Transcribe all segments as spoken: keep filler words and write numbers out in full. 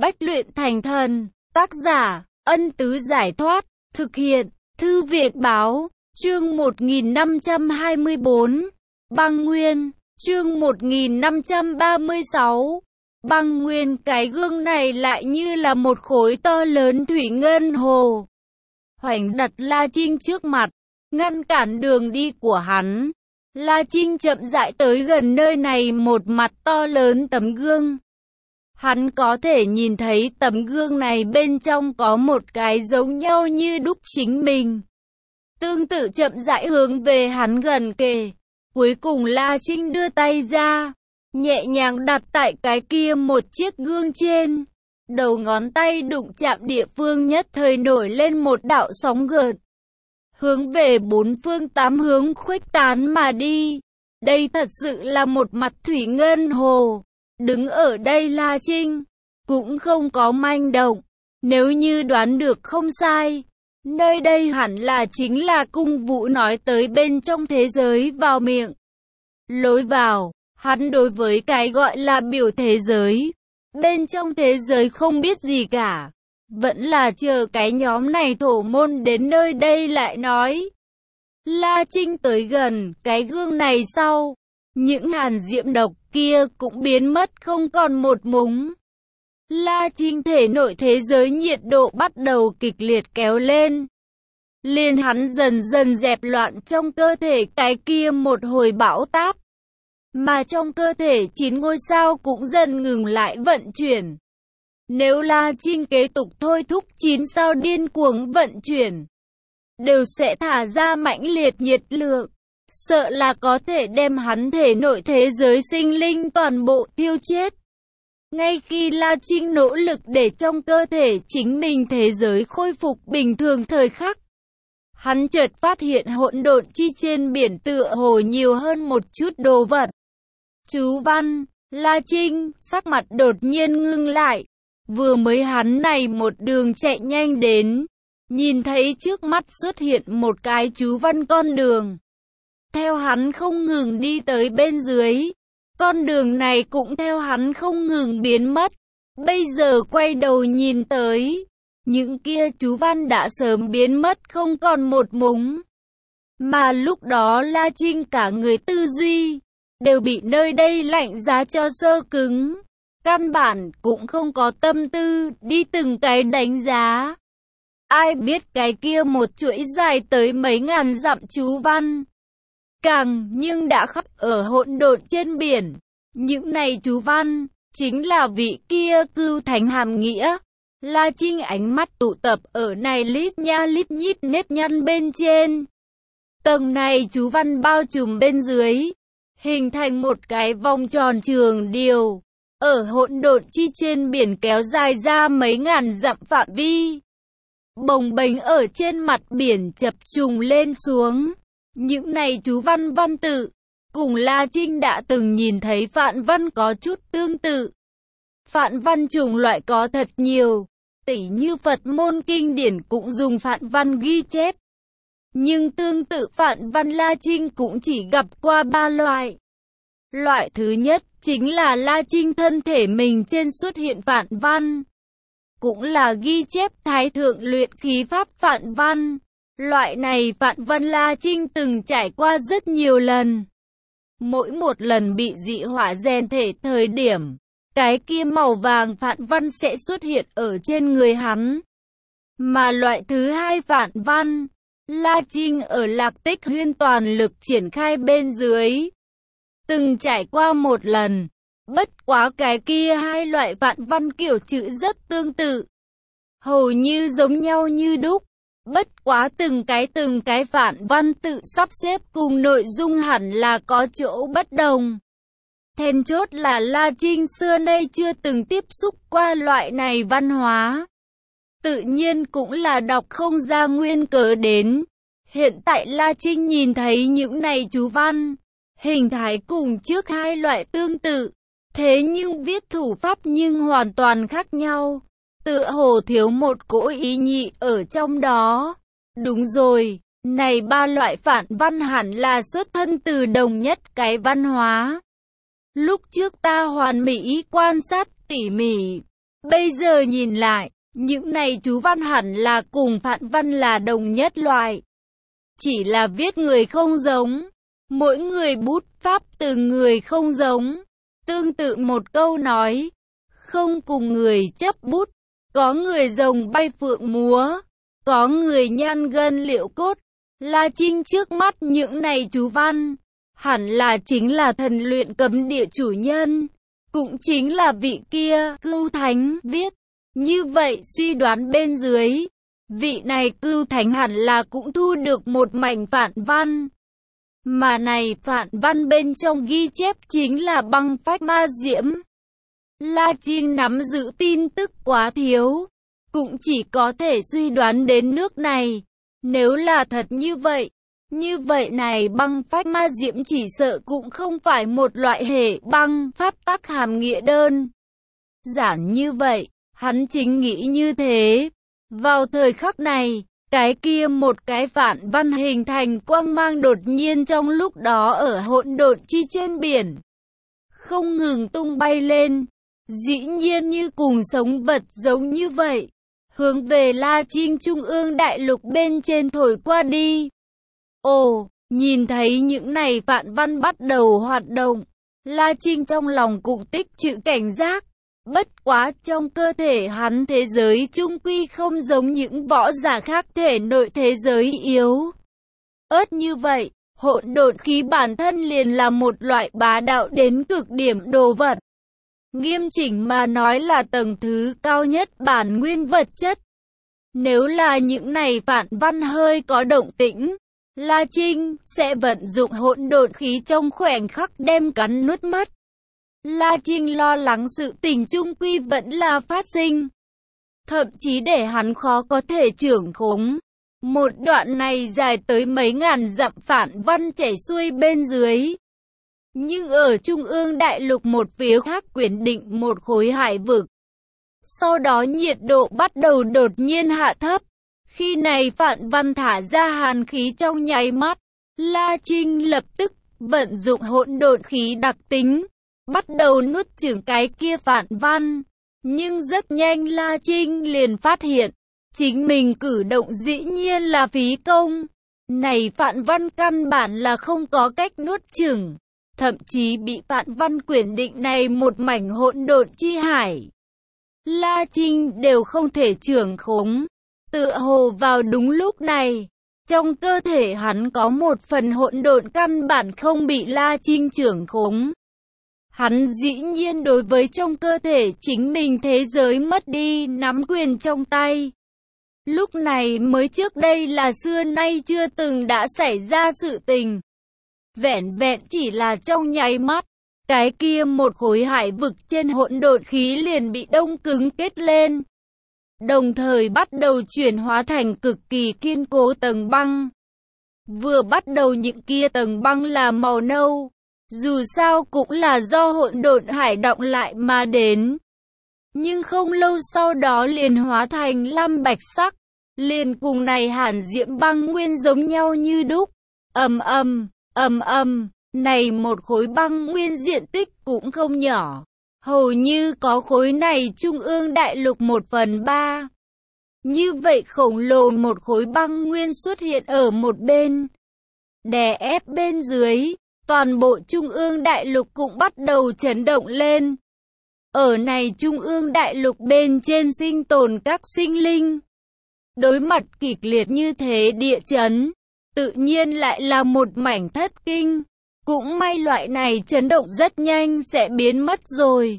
Bách luyện thành thần. Tác giả, Ân Tứ Giải Thoát. Thực hiện, Thư viện Báo. Chương một nghìn năm trăm hai mươi tư. Băng Nguyên. Chương một nghìn năm trăm ba mươi sáu. Băng Nguyên. Cái gương này lại như là một khối to lớn thủy ngân hồ. Hoành đặt La Trinh trước mặt, ngăn cản đường đi của hắn. La Trinh chậm rãi tới gần nơi này, một mặt to lớn tấm gương. Hắn có thể nhìn thấy tấm gương này bên trong có một cái giống nhau như đúc chính mình. Tương tự chậm rãi hướng về hắn gần kề. Cuối cùng La Trinh đưa tay ra, nhẹ nhàng đặt tại cái kia một chiếc gương trên. Đầu ngón tay đụng chạm địa phương nhất thời nổi lên một đạo sóng gợn, hướng về bốn phương tám hướng khuếch tán mà đi. Đây thật sự là một mặt thủy ngân hồ. Đứng ở đây La Trinh cũng không có manh động. Nếu như đoán được không sai, nơi đây hẳn là chính là Cung Vũ nói tới bên trong thế giới vào miệng. Lối vào, hắn đối với cái gọi là biểu thế giới, bên trong thế giới không biết gì cả. Vẫn là chờ cái nhóm này thổ môn đến nơi đây lại nói. La Trinh tới gần cái gương này sau, những hàn diệm độc kia cũng biến mất không còn một mống. La Trinh thể nội thế giới nhiệt độ bắt đầu kịch liệt kéo lên. Liền hắn dần dần dẹp loạn trong cơ thể cái kia một hồi bão táp. Mà trong cơ thể chín ngôi sao cũng dần ngừng lại vận chuyển. Nếu La Trinh kế tục thôi thúc chín sao điên cuồng vận chuyển, đều sẽ thả ra mãnh liệt nhiệt lượng, sợ là có thể đem hắn thể nội thế giới sinh linh toàn bộ tiêu chết. Ngay khi La Trinh nỗ lực để trong cơ thể chính mình thế giới khôi phục bình thường thời khắc, hắn chợt phát hiện hỗn độn chi trên biển tựa hồ nhiều hơn một chút đồ vật. Chú văn. La Trinh sắc mặt đột nhiên ngưng lại. Vừa mới hắn này một đường chạy nhanh đến, nhìn thấy trước mắt xuất hiện một cái chú văn con đường. Theo hắn không ngừng đi tới bên dưới, con đường này cũng theo hắn không ngừng biến mất. Bây giờ quay đầu nhìn tới, những kia chú văn đã sớm biến mất không còn một mống. Mà lúc đó La Trinh cả người tư duy đều bị nơi đây lạnh giá cho sơ cứng. Căn bản cũng không có tâm tư đi từng cái đánh giá. Ai biết cái kia một chuỗi dài tới mấy ngàn dặm chú văn, càng nhưng đã khắp ở hỗn độn trên biển. Những này chú văn chính là vị kia cưu thánh hàm nghĩa. La Trinh ánh mắt tụ tập ở này lít nha lít nhít nếp nhăn bên trên. Tầng này chú văn bao trùm bên dưới, hình thành một cái vòng tròn trường điều. Ở hỗn độn chi trên biển kéo dài ra mấy ngàn dặm phạm vi, bồng bềnh ở trên mặt biển chập trùng lên xuống. Những này chú văn văn tự, cùng La Trinh đã từng nhìn thấy phạn văn có chút tương tự. Phạn văn chủng loại có thật nhiều, tỉ như Phật môn kinh điển cũng dùng phạn văn ghi chép. Nhưng tương tự phạn văn La Trinh cũng chỉ gặp qua ba loại. Loại thứ nhất chính là La Trinh thân thể mình trên xuất hiện phạn văn, cũng là ghi chép thái thượng luyện khí pháp phạn văn. Loại này phạn văn La Trinh từng trải qua rất nhiều lần. Mỗi một lần bị dị hỏa rèn thể thời điểm, cái kia màu vàng phạn văn sẽ xuất hiện ở trên người hắn. Mà loại thứ hai phạn văn, La Trinh ở Lạc Tích Huyên toàn lực triển khai bên dưới, từng trải qua một lần. Bất quá cái kia hai loại phạn văn kiểu chữ rất tương tự, hầu như giống nhau như đúc. Bất quá từng cái từng cái phạn văn tự sắp xếp cùng nội dung hẳn là có chỗ bất đồng. Then chốt là La Trinh xưa nay chưa từng tiếp xúc qua loại này văn hóa, tự nhiên cũng là đọc không ra nguyên cớ đến. Hiện tại La Trinh nhìn thấy những này chú văn, hình thái cùng trước hai loại tương tự, thế nhưng viết thủ pháp nhưng hoàn toàn khác nhau, tựa hồ thiếu một cỗ ý nhị ở trong đó. Đúng rồi, này ba loại phạn văn hẳn là xuất thân từ đồng nhất cái văn hóa. Lúc trước ta hoàn mỹ quan sát tỉ mỉ, Bây giờ nhìn lại, những này chú văn hẳn là cùng phạn văn là đồng nhất loại. Chỉ là viết người không giống. Mỗi người bút pháp từ người không giống. Tương tự một câu nói, không cùng người chấp bút. Có người rồng bay phượng múa, có người nhan gân liệu cốt. La Trinh trước mắt những này chú văn, hẳn là chính là thần luyện cấm địa chủ nhân, cũng chính là vị kia Cưu Thánh viết. Như vậy suy đoán bên dưới, vị này Cưu Thánh hẳn là cũng thu được một mảnh phạn văn. Mà này phạn văn bên trong ghi chép chính là băng phách ma diễm. La Trinh nắm giữ tin tức quá thiếu, cũng chỉ có thể suy đoán đến nước này. Nếu là thật như vậy, như vậy này băng phách ma diễm chỉ sợ cũng không phải một loại hệ băng pháp tắc hàm nghĩa đơn giản như vậy, hắn chính nghĩ như thế. Vào thời khắc này, cái kia một cái phản văn hình thành quang mang đột nhiên trong lúc đó ở hỗn độn chi trên biển, không ngừng tung bay lên, dĩ nhiên như cùng sống vật giống như vậy, hướng về La Trinh trung ương đại lục bên trên thổi qua đi. Ồ, nhìn thấy những này phạn văn bắt đầu hoạt động, La Trinh trong lòng cũng tích trữ cảnh giác. Bất quá trong cơ thể hắn thế giới chung quy không giống những võ giả khác thể nội thế giới yếu ớt như vậy. Hỗn độn khí bản thân liền là một loại bá đạo đến cực điểm đồ vật. Nghiêm chỉnh mà nói là tầng thứ cao nhất bản nguyên vật chất. Nếu là những này phản văn hơi có động tĩnh, La Trinh sẽ vận dụng hỗn độn khí trong khoảnh khắc đem cắn nuốt mất. La Trinh lo lắng sự tình chung quy vẫn là phát sinh, thậm chí để hắn khó có thể trưởng khống. Một đoạn này dài tới mấy ngàn dặm phản văn chảy xuôi bên dưới. Nhưng ở trung ương đại lục một phía khác quyển định một khối hải vực. Sau đó nhiệt độ bắt đầu đột nhiên hạ thấp. Khi này phản văn thả ra hàn khí trong nháy mắt, La Trinh lập tức vận dụng hỗn độn khí đặc tính, bắt đầu nuốt chửng cái kia phản văn. Nhưng rất nhanh La Trinh liền phát hiện, chính mình cử động dĩ nhiên là phí công. Này phản văn căn bản là không có cách nuốt chửng, thậm chí bị phản văn quyển định này một mảnh hỗn độn chi hải, La Trinh đều không thể trưởng khống. Tựa hồ vào đúng lúc này, trong cơ thể hắn có một phần hỗn độn căn bản không bị La Trinh trưởng khống. Hắn dĩ nhiên đối với trong cơ thể chính mình thế giới mất đi nắm quyền trong tay. Lúc này mới trước đây là xưa nay chưa từng đã xảy ra sự tình. Vẻn vẹn chỉ là trong nháy mắt, cái kia một khối hải vực trên hỗn độn khí liền bị đông cứng kết lên, đồng thời bắt đầu chuyển hóa thành cực kỳ kiên cố tầng băng. Vừa bắt đầu những kia tầng băng là màu nâu, dù sao cũng là do hỗn độn hải động lại mà đến. Nhưng không lâu sau đó liền hóa thành lam bạch sắc, liền cùng này hàn diễm băng nguyên giống nhau như đúc. Ầm ầm, ầm ầm, này một khối băng nguyên diện tích cũng không nhỏ, hầu như có khối này trung ương đại lục một phần ba. Như vậy khổng lồ một khối băng nguyên xuất hiện ở một bên, đè ép bên dưới, toàn bộ trung ương đại lục cũng bắt đầu chấn động lên. Ở này trung ương đại lục bên trên sinh tồn các sinh linh, đối mặt kịch liệt như thế địa chấn, tự nhiên lại là một mảnh thất kinh. Cũng may loại này chấn động rất nhanh sẽ biến mất rồi.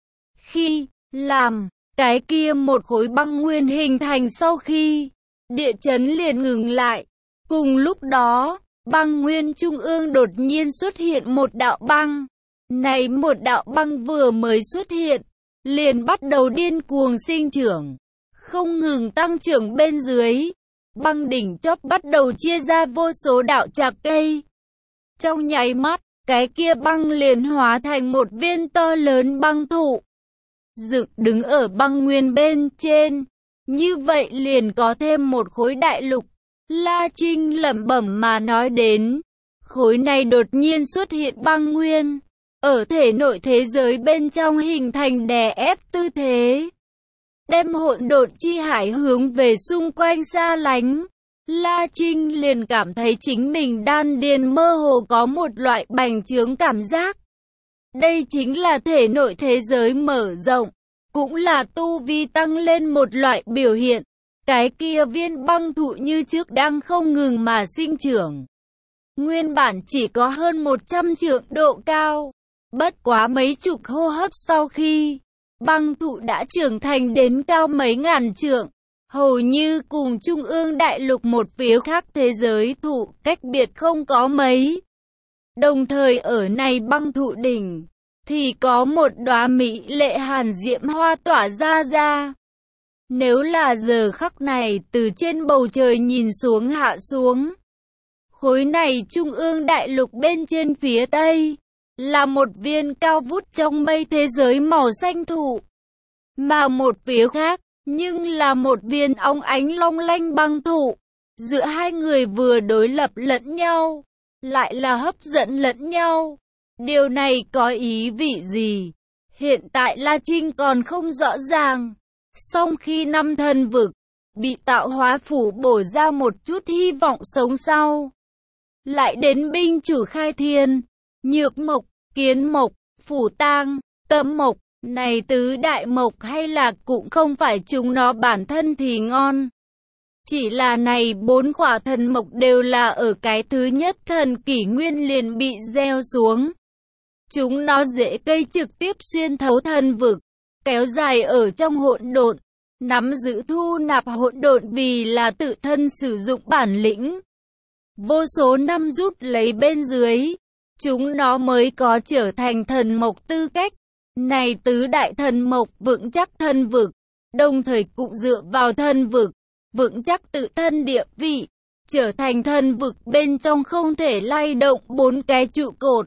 Khi làm cái kia một khối băng nguyên hình thành sau khi địa chấn liền ngừng lại, cùng lúc đó băng nguyên trung ương đột nhiên xuất hiện một đạo băng. Này một đạo băng vừa mới xuất hiện, liền bắt đầu điên cuồng sinh trưởng, không ngừng tăng trưởng bên dưới. Băng đỉnh chóp bắt đầu chia ra vô số đạo chạc cây. Trong nháy mắt, cái kia băng liền hóa thành một viên to lớn băng thụ, dựng đứng ở băng nguyên bên trên. Như vậy liền có thêm một khối đại lục. La Trinh lẩm bẩm mà nói đến, khối này đột nhiên xuất hiện băng nguyên, ở thể nội thế giới bên trong hình thành đè ép tư thế. đem hỗn độn chi hải hướng về xung quanh xa lánh. La Trinh liền cảm thấy chính mình đan điền mơ hồ có một loại bành trướng cảm giác. Đây chính là thể nội thế giới mở rộng, cũng là tu vi tăng lên một loại biểu hiện. Cái kia viên băng thụ như trước đang không ngừng mà sinh trưởng. Nguyên bản chỉ có hơn một trăm trượng độ cao. Bất quá mấy chục hô hấp sau khi, băng thụ đã trưởng thành đến cao mấy ngàn trượng. Hầu như cùng trung ương đại lục một phía khác thế giới thụ cách biệt không có mấy. Đồng thời ở này băng thụ đỉnh, thì có một đóa mỹ lệ hàn diễm hoa tỏa ra ra. Nếu là giờ khắc này từ trên bầu trời nhìn xuống hạ xuống, khối này trung ương đại lục bên trên phía tây, là một viên cao vút trong mây thế giới màu xanh thụ. Mà một phía khác, nhưng là một viên óng ánh long lanh băng thụ. Giữa hai người vừa đối lập lẫn nhau, lại là hấp dẫn lẫn nhau. Điều này có ý vị gì? Hiện tại La Trinh còn không rõ ràng. Song khi năm thần vực bị tạo hóa phủ bổ ra một chút hy vọng sống sau, lại đến binh chủ khai thiên, nhược mộc, kiến mộc, phủ tang, tâm mộc, này tứ đại mộc hay là cũng không phải chúng nó bản thân thì ngon. Chỉ là này bốn quả thần mộc đều là ở cái thứ nhất thần kỷ nguyên liền bị gieo xuống. Chúng nó dễ cây trực tiếp xuyên thấu thần vực, kéo dài ở trong hỗn độn, nắm giữ thu nạp hỗn độn vì là tự thân sử dụng bản lĩnh. Vô số năm rút lấy bên dưới, chúng nó mới có trở thành thần mộc tư cách. Này tứ đại thần mộc vững chắc thần vực, đồng thời cũng dựa vào thần vực, vững chắc tự thân địa vị, trở thành thần vực bên trong không thể lay động bốn cái trụ cột.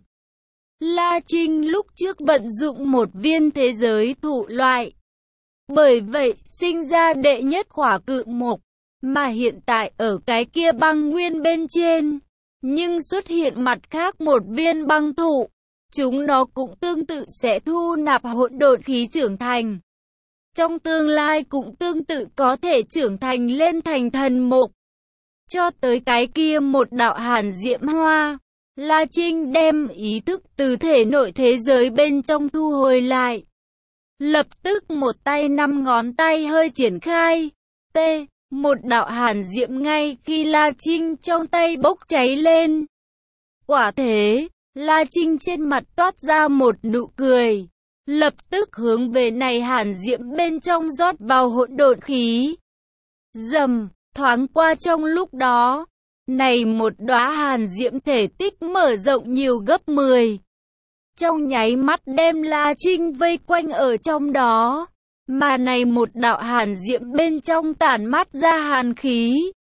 La Trinh lúc trước vận dụng một viên thế giới thụ loại. Bởi vậy, sinh ra đệ nhất khỏa cự mộc, mà hiện tại ở cái kia băng nguyên bên trên. Nhưng xuất hiện mặt khác một viên băng thụ, chúng nó cũng tương tự sẽ thu nạp hỗn độn khí trưởng thành. Trong tương lai cũng tương tự có thể trưởng thành lên thành thần mộc. Cho tới cái kia một đạo hàn diễm hoa, La Trinh đem ý thức từ thể nội thế giới bên trong thu hồi lại. Lập tức một tay năm ngón tay hơi triển khai. T. Một đạo hàn diễm ngay khi La Trinh trong tay bốc cháy lên. Quả thế, La Trinh trên mặt toát ra một nụ cười. Lập tức hướng về này hàn diễm bên trong rót vào hỗn độn khí. Rầm, thoáng qua trong lúc đó. Này một đóa hàn diễm thể tích mở rộng nhiều gấp mười. Trong nháy mắt đem La Trinh vây quanh ở trong đó. Mà này một đạo hàn diễm bên trong tản mát ra hàn khí.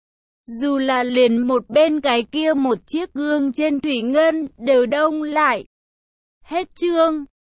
Dù là liền một bên cái kia một chiếc gương trên thủy ngân đều đông lại. Hết chương.